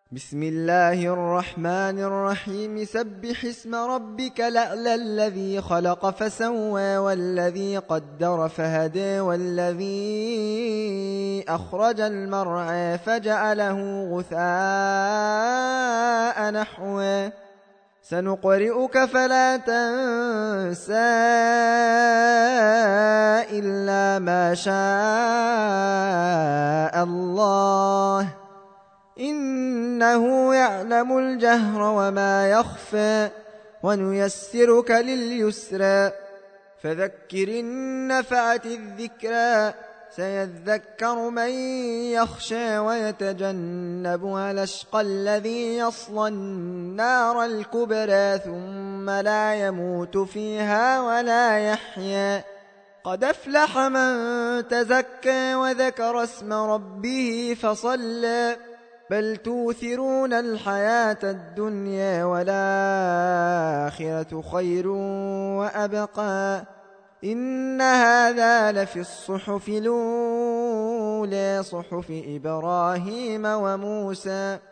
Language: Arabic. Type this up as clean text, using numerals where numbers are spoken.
بسم الله الرحمن الرحيم. سبح اسم ربك الأعلى الذي خلق فسوى والذي قدر فهدى والذي أخرج المرعى فجعله غثاء نحوا سنقرئك فلا تنسى إلا ما شاء الله إنه يعلم الجهر وما يخفى ونيسرك لليسرى فذكر إن نفعت الذكرى سيذكر من يخشى ويتجنبها الأشقى الذي يصلى النار الكبرى ثم لا يموت فيها ولا يحيا قد أفلح من تزكى وذكر اسم ربه فصلى بل توثرون الحياة الدنيا والآخرة خير وأبقى إن هذا لفي الصحف الأولى صحف إبراهيم وموسى